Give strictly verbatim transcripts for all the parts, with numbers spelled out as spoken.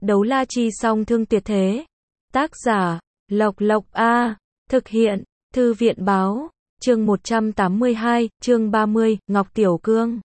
Đấu la chi song thương tuyệt thế. Tác giả, Lộc Lộc A. Thực hiện, Thư viện báo. Chương một trăm tám mươi hai, chương ba mươi, Ngọc Tiểu Cương.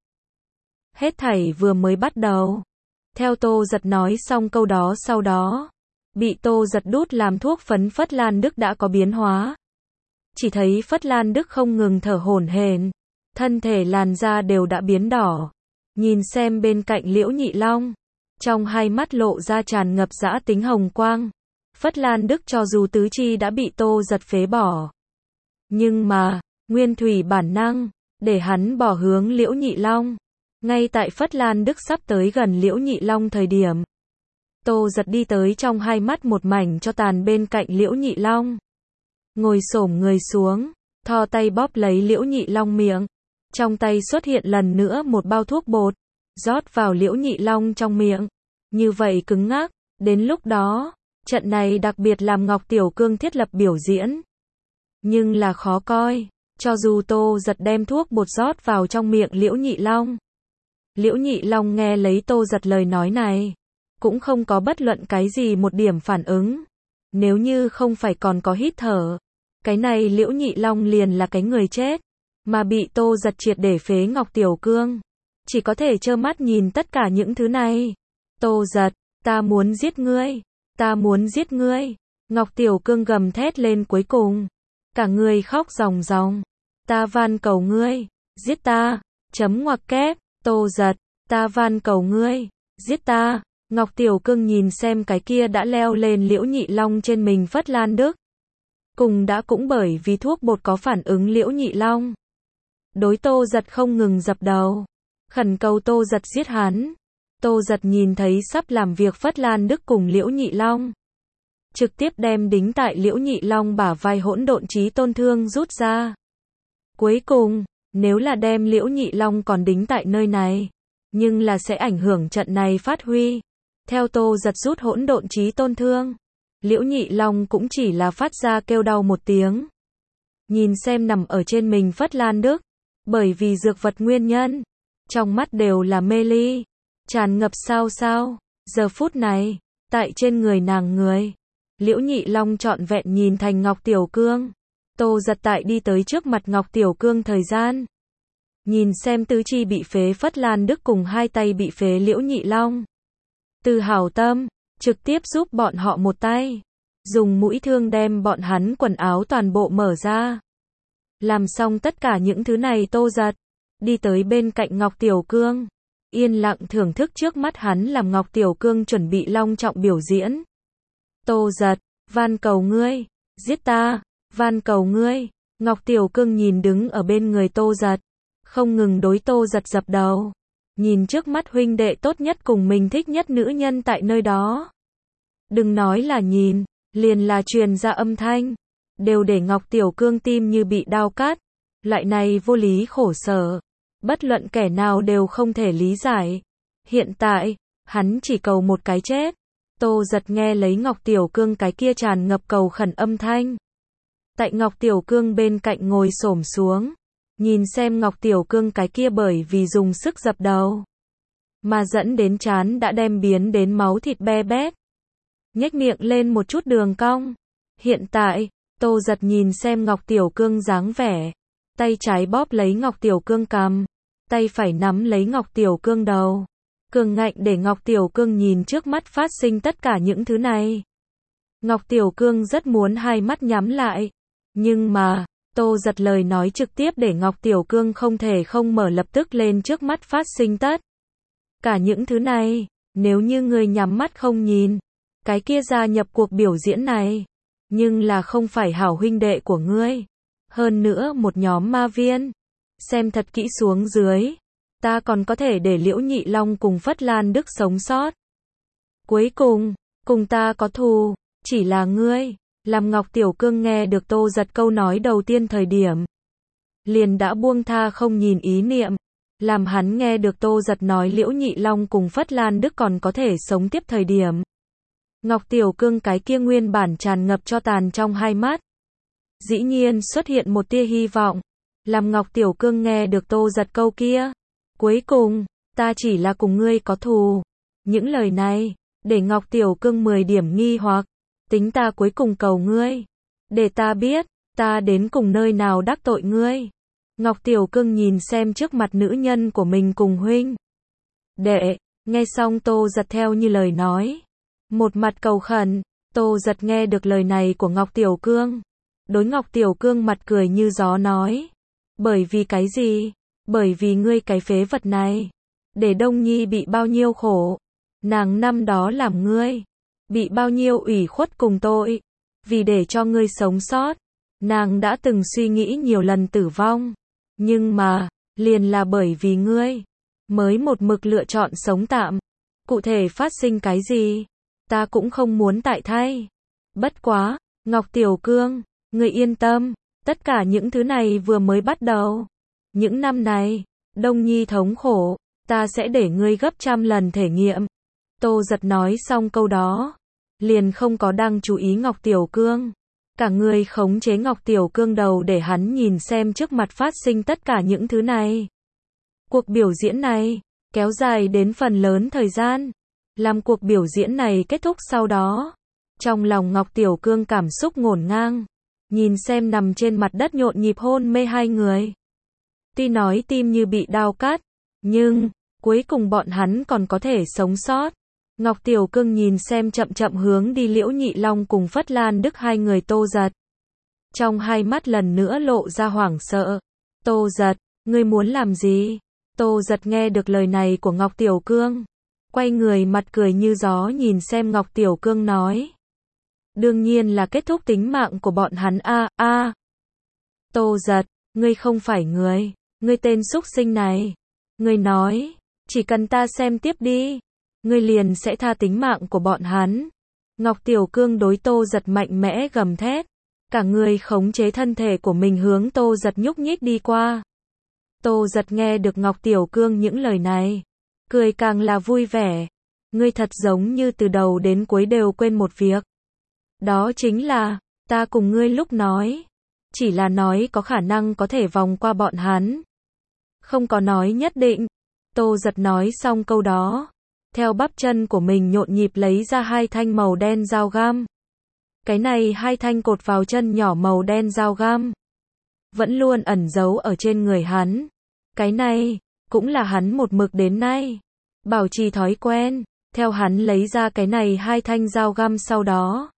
Hết thảy vừa mới bắt đầu. Theo Tô Giật nói xong câu đó sau đó, bị Tô Giật đút làm thuốc phấn Phất Lan Đức đã có biến hóa. Chỉ thấy Phất Lan Đức không ngừng thở hổn hển, thân thể làn da đều đã biến đỏ. Nhìn xem bên cạnh Liễu Nhị Long, trong hai mắt lộ ra tràn ngập dã tính hồng quang. Phất Lan Đức cho dù tứ chi đã bị Tô Giật phế bỏ, nhưng mà, nguyên thủy bản năng, để hắn bỏ hướng Liễu Nhị Long. Ngay tại Phất Lan Đức sắp tới gần Liễu Nhị Long thời điểm, Tô Giật đi tới trong hai mắt một mảnh cho tàn bên cạnh Liễu Nhị Long. Ngồi xổm người xuống, thò tay bóp lấy Liễu Nhị Long miệng. Trong tay xuất hiện lần nữa một bao thuốc bột, rót vào Liễu Nhị Long trong miệng. Như vậy cứng ngắc, đến lúc đó, trận này đặc biệt làm Ngọc Tiểu Cương thiết lập biểu diễn. Nhưng là khó coi, cho dù Tô Giật đem thuốc bột rót vào trong miệng Liễu Nhị Long. Liễu Nhị Long nghe lấy Tô Giật lời nói này, cũng không có bất luận cái gì một điểm phản ứng. Nếu như không phải còn có hít thở, cái này Liễu Nhị Long liền là cái người chết, mà bị Tô Giật triệt để phế Ngọc Tiểu Cương. Chỉ có thể trơ mắt nhìn tất cả những thứ này. Tô Giật, ta muốn giết ngươi, ta muốn giết ngươi. Ngọc Tiểu Cương gầm thét lên cuối cùng, cả người khóc ròng ròng. Ta van cầu ngươi, giết ta, chấm ngoặc kép. Tô Giật, ta van cầu ngươi, giết ta. Ngọc Tiểu Cương nhìn xem cái kia đã leo lên Liễu Nhị Long trên mình Phất Lan Đức. Cùng đã cũng bởi vì thuốc bột có phản ứng Liễu Nhị Long. Đối Tô Giật không ngừng dập đầu, khẩn cầu Tô Giật giết hắn. Tô Giật nhìn thấy sắp làm việc Phất Lan Đức cùng Liễu Nhị Long, trực tiếp đem đính tại Liễu Nhị Long bả vai hỗn độn chí tôn thương rút ra. Cuối cùng, nếu là đem Liễu Nhị Long còn đính tại nơi này, nhưng là sẽ ảnh hưởng trận này phát huy. Theo Tô Giật rút hỗn độn chí tôn thương, Liễu Nhị Long cũng chỉ là phát ra kêu đau một tiếng. Nhìn xem nằm ở trên mình Phất Lan Đức, bởi vì dược vật nguyên nhân, trong mắt đều là mê ly, tràn ngập sao sao. Giờ phút này, tại trên người nàng người, Liễu Nhị Long trọn vẹn nhìn thành Ngọc Tiểu Cương. Tô Giật tại đi tới trước mặt Ngọc Tiểu Cương thời gian, nhìn xem tứ chi bị phế Phất Lan Đức cùng hai tay bị phế Liễu Nhị Long, từ hảo tâm, trực tiếp giúp bọn họ một tay, dùng mũi thương đem bọn hắn quần áo toàn bộ mở ra. Làm xong tất cả những thứ này Tô Giật đi tới bên cạnh Ngọc Tiểu Cương, yên lặng thưởng thức trước mắt hắn làm Ngọc Tiểu Cương chuẩn bị long trọng biểu diễn. Tô Giật, van cầu ngươi, giết ta, van cầu ngươi. Ngọc Tiểu Cương nhìn đứng ở bên người Tô Giật, không ngừng đối Tô Giật dập đầu. Nhìn trước mắt huynh đệ tốt nhất cùng mình thích nhất nữ nhân tại nơi đó. Đừng nói là nhìn, liền là truyền ra âm thanh, đều để Ngọc Tiểu Cương tim như bị đao cắt. Loại này vô lý khổ sở, bất luận kẻ nào đều không thể lý giải. Hiện tại, hắn chỉ cầu một cái chết. Tô Giật nghe lấy Ngọc Tiểu Cương cái kia tràn ngập cầu khẩn âm thanh. Tại Ngọc Tiểu Cương bên cạnh ngồi xổm xuống, nhìn xem Ngọc Tiểu Cương cái kia bởi vì dùng sức dập đầu, mà dẫn đến trán đã đem biến đến máu thịt be bét. Nhếch miệng lên một chút đường cong. Hiện tại, Tô Giật nhìn xem Ngọc Tiểu Cương dáng vẻ, tay trái bóp lấy Ngọc Tiểu Cương cằm, tay phải nắm lấy Ngọc Tiểu Cương đầu. Cường ngạnh để Ngọc Tiểu Cương nhìn trước mắt phát sinh tất cả những thứ này. Ngọc Tiểu Cương rất muốn hai mắt nhắm lại, nhưng mà, Tô Giật lời nói trực tiếp để Ngọc Tiểu Cương không thể không mở lập tức lên trước mắt phát sinh tất cả những thứ này. Nếu như người nhắm mắt không nhìn, cái kia gia nhập cuộc biểu diễn này, nhưng là không phải hảo huynh đệ của ngươi. Hơn nữa một nhóm ma viên, xem thật kỹ xuống dưới, ta còn có thể để Liễu Nhị Long cùng Phất Lan Đức sống sót. Cuối cùng, cùng ta có thù, chỉ là ngươi. Làm Ngọc Tiểu Cương nghe được Tô Giật câu nói đầu tiên thời điểm, liền đã buông tha không nhìn ý niệm. Làm hắn nghe được Tô Giật nói Liễu Nhị Long cùng Phất Lan Đức còn có thể sống tiếp thời điểm, Ngọc Tiểu Cương cái kia nguyên bản tràn ngập cho tàn trong hai mắt, dĩ nhiên xuất hiện một tia hy vọng. Làm Ngọc Tiểu Cương nghe được Tô Giật câu kia, cuối cùng, ta chỉ là cùng ngươi có thù. Những lời này, để Ngọc Tiểu Cương mười điểm nghi hoặc, tính ta cuối cùng cầu ngươi, để ta biết, ta đến cùng nơi nào đắc tội ngươi. Ngọc Tiểu Cương nhìn xem trước mặt nữ nhân của mình cùng huynh đệ, nghe xong Tô Giật theo như lời nói, một mặt cầu khẩn. Tô Giật nghe được lời này của Ngọc Tiểu Cương, đối Ngọc Tiểu Cương mặt cười như gió nói, bởi vì cái gì? Bởi vì ngươi cái phế vật này, để Đông Nhi bị bao nhiêu khổ, nàng năm đó làm ngươi bị bao nhiêu ủy khuất cùng tội, vì để cho ngươi sống sót, nàng đã từng suy nghĩ nhiều lần tử vong, nhưng mà, liền là bởi vì ngươi, mới một mực lựa chọn sống tạm. Cụ thể phát sinh cái gì, ta cũng không muốn tại thay. Bất quá, Ngọc Tiểu Cương, ngươi yên tâm, tất cả những thứ này vừa mới bắt đầu. Những năm này, Đông Nhi thống khổ, ta sẽ để ngươi gấp trăm lần thể nghiệm. Tô Giật nói xong câu đó, liền không có đang chú ý Ngọc Tiểu Cương. Cả người khống chế Ngọc Tiểu Cương đầu để hắn nhìn xem trước mặt phát sinh tất cả những thứ này. Cuộc biểu diễn này, kéo dài đến phần lớn thời gian. Làm cuộc biểu diễn này kết thúc sau đó, trong lòng Ngọc Tiểu Cương cảm xúc ngổn ngang, nhìn xem nằm trên mặt đất nhộn nhịp hôn mê hai người. Tuy nói tim như bị đao cắt, nhưng, cuối cùng bọn hắn còn có thể sống sót. Ngọc Tiểu Cương nhìn xem chậm chậm hướng đi Liễu Nhị Long cùng Phất Lan Đức hai người Tô Giật. Trong hai mắt lần nữa lộ ra hoảng sợ. Tô Giật, ngươi muốn làm gì? Tô Giật nghe được lời này của Ngọc Tiểu Cương, quay người mặt cười như gió nhìn xem Ngọc Tiểu Cương nói. Đương nhiên là kết thúc tính mạng của bọn hắn a a. Tô Giật, ngươi không phải người, ngươi tên súc sinh này. Ngươi nói, chỉ cần ta xem tiếp đi, ngươi liền sẽ tha tính mạng của bọn hắn. Ngọc Tiểu Cương đối Tô Giật mạnh mẽ gầm thét, cả người khống chế thân thể của mình hướng Tô Giật nhúc nhích đi qua. Tô Giật nghe được Ngọc Tiểu Cương những lời này, cười càng là vui vẻ. Ngươi thật giống như từ đầu đến cuối đều quên một việc. Đó chính là, ta cùng ngươi lúc nói, chỉ là nói có khả năng có thể vòng qua bọn hắn. Không có nói nhất định. Tô Giật nói xong câu đó, theo bắp chân của mình nhộn nhịp lấy ra hai thanh màu đen dao găm. Cái này hai thanh cột vào chân nhỏ màu đen dao găm, vẫn luôn ẩn giấu ở trên người hắn. Cái này, cũng là hắn một mực đến nay bảo trì thói quen. Theo hắn lấy ra cái này hai thanh dao găm sau đó,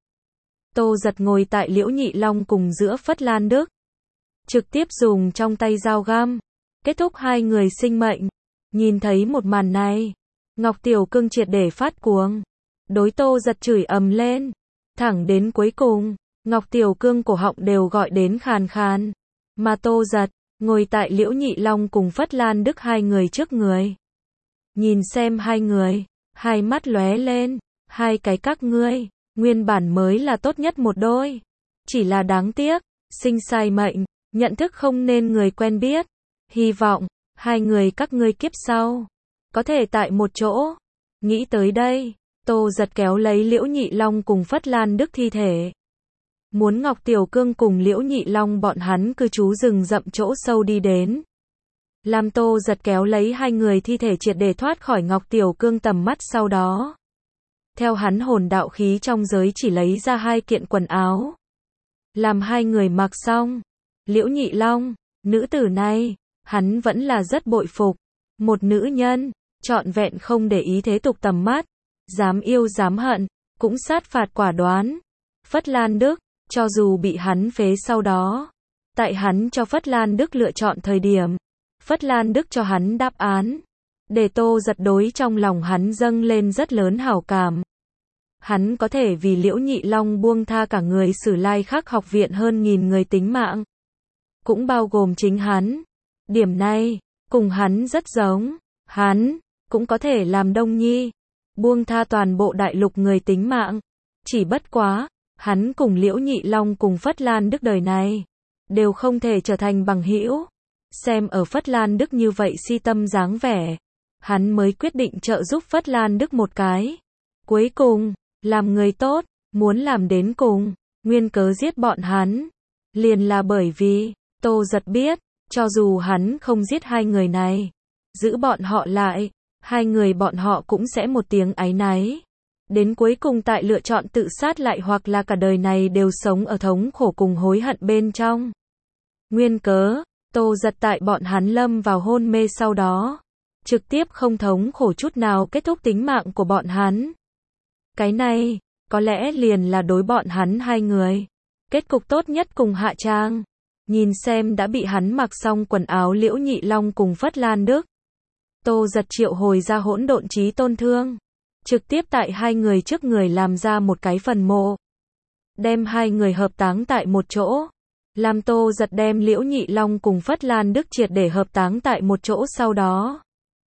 Tô Giật ngồi tại Liễu Nhị Long cùng giữa Phất Lan Đức, trực tiếp dùng trong tay dao găm kết thúc hai người sinh mệnh. Nhìn thấy một màn này, Ngọc Tiểu Cương triệt để phát cuồng, đối Tô Giật chửi ầm lên, thẳng đến cuối cùng, Ngọc Tiểu Cương cổ họng đều gọi đến khàn khàn, mà Tô Giật ngồi tại Liễu Nhị Long cùng Phất Lan Đức hai người trước người. Nhìn xem hai người, hai mắt lóe lên, hai cái các ngươi, nguyên bản mới là tốt nhất một đôi. Chỉ là đáng tiếc, sinh sai mệnh, nhận thức không nên người quen biết. Hy vọng, hai người các ngươi kiếp sau, có thể tại một chỗ. Nghĩ tới đây, Tô Giật kéo lấy Liễu Nhị Long cùng Phất Lan Đức thi thể. Muốn Ngọc Tiểu Cương cùng Liễu Nhị Long bọn hắn cư trú rừng rậm chỗ sâu đi đến. Làm Tô Giật kéo lấy hai người thi thể triệt để thoát khỏi Ngọc Tiểu Cương tầm mắt sau đó. Theo hắn hồn đạo khí trong giới chỉ lấy ra hai kiện quần áo. Làm hai người mặc xong. Liễu Nhị Long, nữ tử này, hắn vẫn là rất bội phục. Một nữ nhân, trọn vẹn không để ý thế tục tầm mắt. Dám yêu dám hận, cũng sát phạt quả đoán. Phất Lan Đức, cho dù bị hắn phế sau đó. Tại hắn cho Phất Lan Đức lựa chọn thời điểm. Phất Lan Đức cho hắn đáp án, để Tô Giật đối trong lòng hắn dâng lên rất lớn hảo cảm. Hắn có thể vì Liễu Nhị Long buông tha cả người Sử Lai Khắc học viện hơn nghìn người tính mạng. Cũng bao gồm chính hắn. Điểm này, cùng hắn rất giống. Hắn, cũng có thể làm Đông Nhi, buông tha toàn bộ đại lục người tính mạng. Chỉ bất quá, hắn cùng Liễu Nhị Long cùng Phất Lan Đức đời này, đều không thể trở thành bằng hữu. Xem ở Phất Lan Đức như vậy si tâm dáng vẻ, hắn mới quyết định trợ giúp Phất Lan Đức một cái. Cuối cùng, làm người tốt, muốn làm đến cùng, nguyên cớ giết bọn hắn. Liền là bởi vì, Tô Giật biết, cho dù hắn không giết hai người này, giữ bọn họ lại, hai người bọn họ cũng sẽ một tiếng áy náy. đến cuối cùng tại lựa chọn tự sát lại hoặc là cả đời này đều sống ở thống khổ cùng hối hận bên trong. Nguyên cớ, Tô Giật tại bọn hắn lâm vào hôn mê sau đó, trực tiếp không thống khổ chút nào kết thúc tính mạng của bọn hắn. Cái này, có lẽ liền là đối bọn hắn hai người. Kết cục tốt nhất cùng hạ trang. Nhìn xem đã bị hắn mặc xong quần áo Liễu Nhị Long cùng Phất Lan Đức. Tô Giật triệu hồi ra hỗn độn chí tôn thương. Trực tiếp tại hai người trước người làm ra một cái phần mộ. Đem hai người hợp táng tại một chỗ. Làm Tô Giật đem Liễu Nhị Long cùng Phất Lan Đức triệt để hợp táng tại một chỗ sau đó.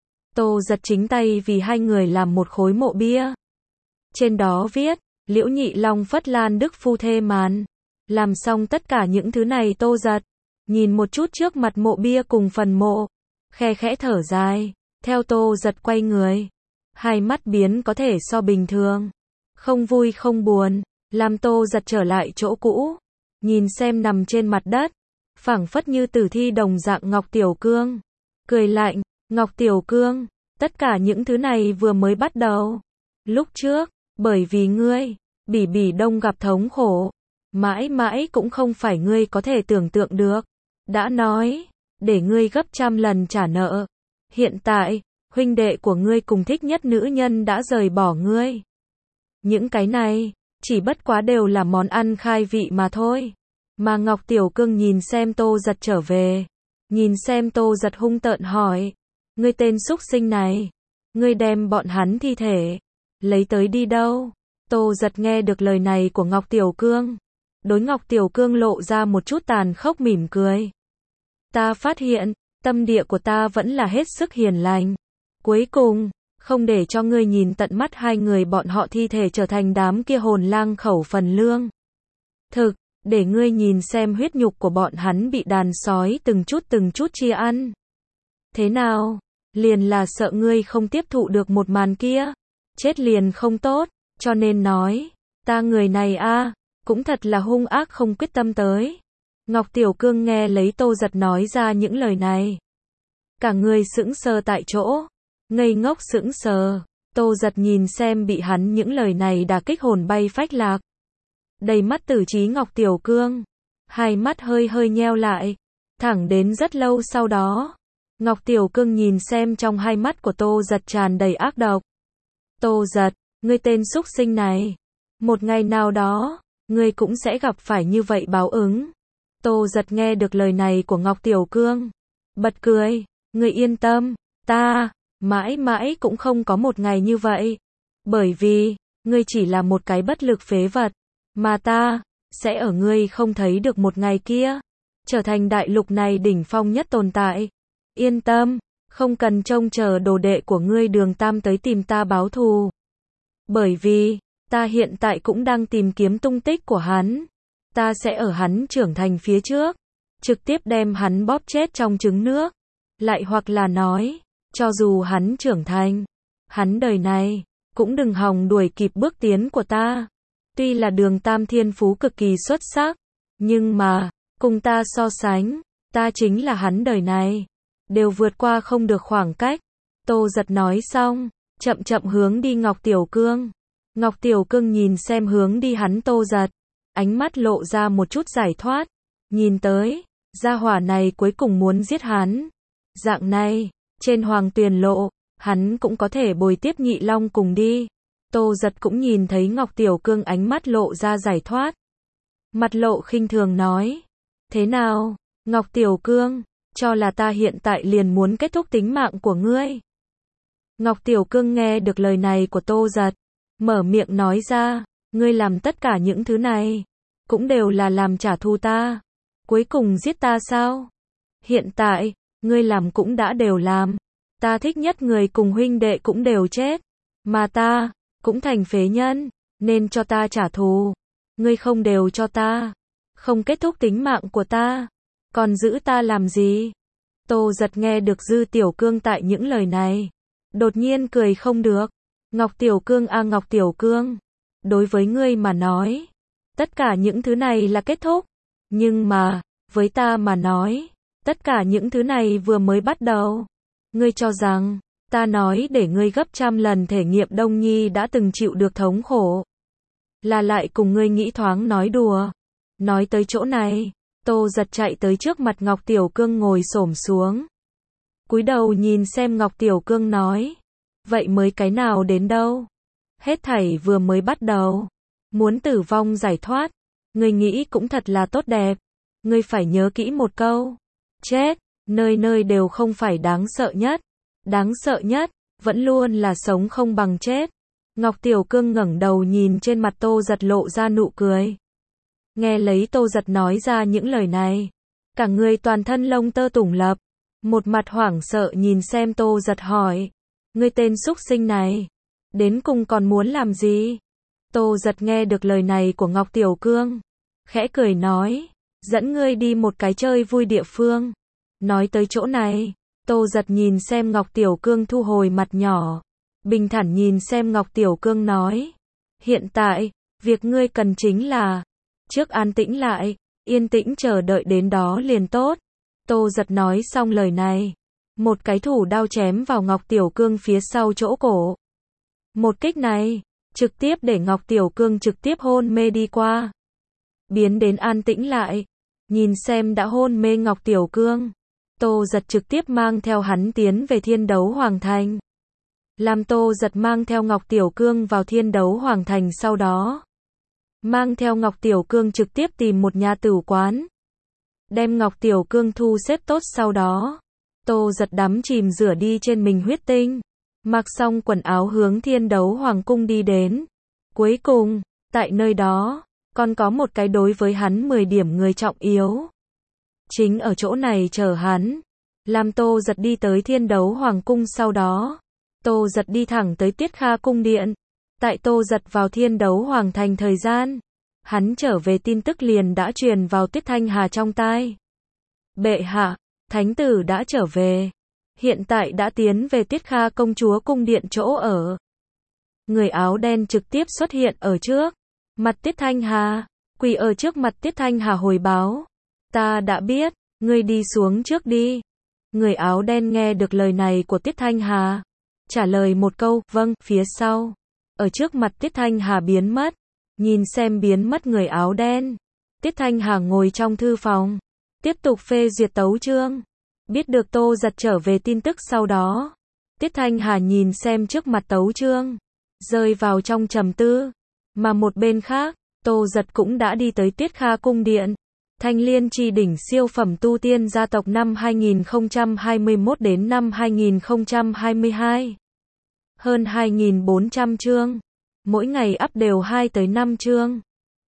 Tô Giật chính tay vì hai người làm một khối mộ bia. Trên đó viết, Liễu Nhị Long Phất Lan Đức phu thê màn. Làm xong tất cả những thứ này Tô Giật, nhìn một chút trước mặt mộ bia cùng phần mộ, khe khẽ thở dài, theo Tô Giật quay người. Hai mắt biến có thể so bình thường. Không vui không buồn, làm Tô Giật trở lại chỗ cũ. Nhìn xem nằm trên mặt đất, phảng phất như tử thi đồng dạng Ngọc Tiểu Cương. Cười lạnh, Ngọc Tiểu Cương, tất cả những thứ này vừa mới bắt đầu. Lúc trước, bởi vì ngươi, Bỉ Bỉ Đông gặp thống khổ. Mãi mãi cũng không phải ngươi có thể tưởng tượng được. Đã nói, để ngươi gấp trăm lần trả nợ. Hiện tại, huynh đệ của ngươi cùng thích nhất nữ nhân đã rời bỏ ngươi. Những cái này, chỉ bất quá đều là món ăn khai vị mà thôi. Mà Ngọc Tiểu Cương nhìn xem Tô Giật trở về. Nhìn xem Tô Giật hung tợn hỏi. Ngươi tên súc sinh này. Ngươi đem bọn hắn thi thể. Lấy tới đi đâu? Tô Giật nghe được lời này của Ngọc Tiểu Cương. Đối Ngọc Tiểu Cương lộ ra một chút tàn khốc mỉm cười. Ta phát hiện, tâm địa của ta vẫn là hết sức hiền lành. Cuối cùng, không để cho ngươi nhìn tận mắt hai người bọn họ thi thể trở thành đám kia hồn lang khẩu phần lương. Thực, để ngươi nhìn xem huyết nhục của bọn hắn bị đàn sói từng chút từng chút chia ăn. Thế nào? Liền là sợ ngươi không tiếp thụ được một màn kia. Chết liền không tốt, cho nên nói, ta người này a cũng thật là hung ác không quyết tâm tới. Ngọc Tiểu Cương nghe lấy Tô Giật nói ra những lời này. Cả người sững sờ tại chỗ. Ngây ngốc sững sờ. Tô Giật nhìn xem bị hắn những lời này đả kích hồn bay phách lạc. Đầy mắt tử trí Ngọc Tiểu Cương. Hai mắt hơi hơi nheo lại. Thẳng đến rất lâu sau đó. Ngọc Tiểu Cương nhìn xem trong hai mắt của Tô Giật tràn đầy ác độc. Tô Giật, ngươi tên súc sinh này. Một ngày nào đó, ngươi cũng sẽ gặp phải như vậy báo ứng. Tô Giật nghe được lời này của Ngọc Tiểu Cương. Bật cười, ngươi yên tâm, ta, mãi mãi cũng không có một ngày như vậy. Bởi vì, ngươi chỉ là một cái bất lực phế vật. Mà ta, sẽ ở ngươi không thấy được một ngày kia. Trở thành đại lục này đỉnh phong nhất tồn tại. Yên tâm, không cần trông chờ đồ đệ của ngươi Đường Tam tới tìm ta báo thù. Bởi vì, ta hiện tại cũng đang tìm kiếm tung tích của hắn. Ta sẽ ở hắn trưởng thành phía trước, trực tiếp đem hắn bóp chết trong trứng nước. Lại hoặc là nói, cho dù hắn trưởng thành, hắn đời này, cũng đừng hòng đuổi kịp bước tiến của ta. Tuy là Đường Tam thiên phú cực kỳ xuất sắc, nhưng mà, cùng ta so sánh, ta chính là hắn đời này. Đều vượt qua không được khoảng cách. Tô Giật nói xong, chậm chậm hướng đi Ngọc Tiểu Cương. Ngọc Tiểu Cương nhìn xem hướng đi hắn Tô Giật. Ánh mắt lộ ra một chút giải thoát. Nhìn tới, gia hỏa này cuối cùng muốn giết hắn. Dạng này, trên Hoàng Tuyền Lộ, hắn cũng có thể bồi tiếp Nhị Long cùng đi. Tô Giật cũng nhìn thấy Ngọc Tiểu Cương ánh mắt lộ ra giải thoát. Mặt lộ khinh thường nói. Thế nào, Ngọc Tiểu Cương? Cho là ta hiện tại liền muốn kết thúc tính mạng của ngươi. Ngọc Tiểu Cương nghe được lời này của Tô Giật. Mở miệng nói ra. Ngươi làm tất cả những thứ này. Cũng đều là làm trả thù ta. Cuối cùng giết ta sao? Hiện tại, ngươi làm cũng đã đều làm. Ta thích nhất người cùng huynh đệ cũng đều chết. Mà ta, cũng thành phế nhân. Nên cho ta trả thù. Ngươi không đều cho ta. Không kết thúc tính mạng của ta. Còn giữ ta làm gì? Tô Giật nghe được Dư Tiểu Cương tại những lời này. Đột nhiên cười không được. Ngọc Tiểu Cương a Ngọc Tiểu Cương. Đối với ngươi mà nói. Tất cả những thứ này là kết thúc. Nhưng mà, với ta mà nói. Tất cả những thứ này vừa mới bắt đầu. Ngươi cho rằng, Ta nói để ngươi gấp trăm lần thể nghiệm Đông Nhi đã từng chịu được thống khổ. Là lại cùng ngươi nghĩ thoáng nói đùa. Nói tới chỗ này, Tô Giật chạy tới trước mặt Ngọc Tiểu Cương ngồi xổm xuống. Cúi đầu nhìn xem Ngọc Tiểu Cương nói. Vậy mới cái nào đến đâu? Hết thảy vừa mới bắt đầu. Muốn tử vong giải thoát. Ngươi nghĩ cũng thật là tốt đẹp. Ngươi phải nhớ kỹ một câu. Chết, nơi nơi đều không phải đáng sợ nhất. Đáng sợ nhất, vẫn luôn là sống không bằng chết. Ngọc Tiểu Cương ngẩng đầu nhìn trên mặt Tô Giật lộ ra nụ cười. Nghe lấy Tô Giật nói ra những lời này. Cả người toàn thân lông tơ tủng lập. Một mặt hoảng sợ nhìn xem Tô Giật hỏi. Ngươi tên súc sinh này. Đến cùng còn muốn làm gì? Tô Giật nghe được lời này của Ngọc Tiểu Cương. Khẽ cười nói. Dẫn ngươi đi một cái chơi vui địa phương. Nói tới chỗ này. Tô Giật nhìn xem Ngọc Tiểu Cương thu hồi mặt nhỏ. Bình thản nhìn xem Ngọc Tiểu Cương nói. Hiện tại, việc ngươi cần chính là. Trước an tĩnh lại. Yên tĩnh chờ đợi đến đó liền tốt. Tô Giật nói xong lời này. Một cái thủ đao chém vào Ngọc Tiểu Cương phía sau chỗ cổ. Một kích này. Trực tiếp để Ngọc Tiểu Cương trực tiếp hôn mê đi qua. Biến đến an tĩnh lại. Nhìn xem đã hôn mê Ngọc Tiểu Cương. Tô Giật trực tiếp mang theo hắn tiến về Thiên Đấu Hoàng Thành. Làm Tô Giật mang theo Ngọc Tiểu Cương vào Thiên Đấu Hoàng Thành sau đó. Mang theo Ngọc Tiểu Cương trực tiếp tìm một nhà tử quán. Đem Ngọc Tiểu Cương thu xếp tốt sau đó. Tô Giật đắm chìm rửa đi trên mình huyết tinh. Mặc xong quần áo hướng Thiên Đấu Hoàng Cung đi đến. Cuối cùng, tại nơi đó, còn có một cái đối với hắn mười điểm người trọng yếu. Chính ở chỗ này chờ hắn. Làm Tô Giật đi tới Thiên Đấu Hoàng Cung sau đó. Tô Giật đi thẳng tới Tiết Kha Cung Điện. Tại Tô Giật vào Thiên Đấu Hoàng Thành thời gian. Hắn trở về tin tức liền đã truyền vào Tiết Thanh Hà trong tai. Bệ hạ, Thánh tử đã trở về. Hiện tại đã tiến về Tiết Kha công chúa cung điện chỗ ở. Người áo đen trực tiếp xuất hiện ở trước. Mặt Tiết Thanh Hà. Quỳ ở trước mặt Tiết Thanh Hà hồi báo. Ta đã biết, ngươi đi xuống trước đi. Người áo đen nghe được lời này của Tiết Thanh Hà. Trả lời một câu, vâng, phía sau. Ở trước mặt Tiết Thanh Hà biến mất. Nhìn xem biến mất người áo đen. Tiết Thanh Hà ngồi trong thư phòng. Tiếp tục phê duyệt tấu chương. Biết được Tô Giật trở về tin tức sau đó. Tiết Thanh Hà nhìn xem trước mặt tấu chương. Rơi vào trong trầm tư. Mà một bên khác, Tô Giật cũng đã đi tới Tiết Kha Cung Điện. Thanh Liên Chi đỉnh siêu phẩm tu tiên gia tộc năm hai nghìn không trăm hai mươi mốt đến năm hai nghìn không trăm hai mươi hai. Hơn hai nghìn bốn trăm chương. Mỗi ngày up đều hai tới năm chương.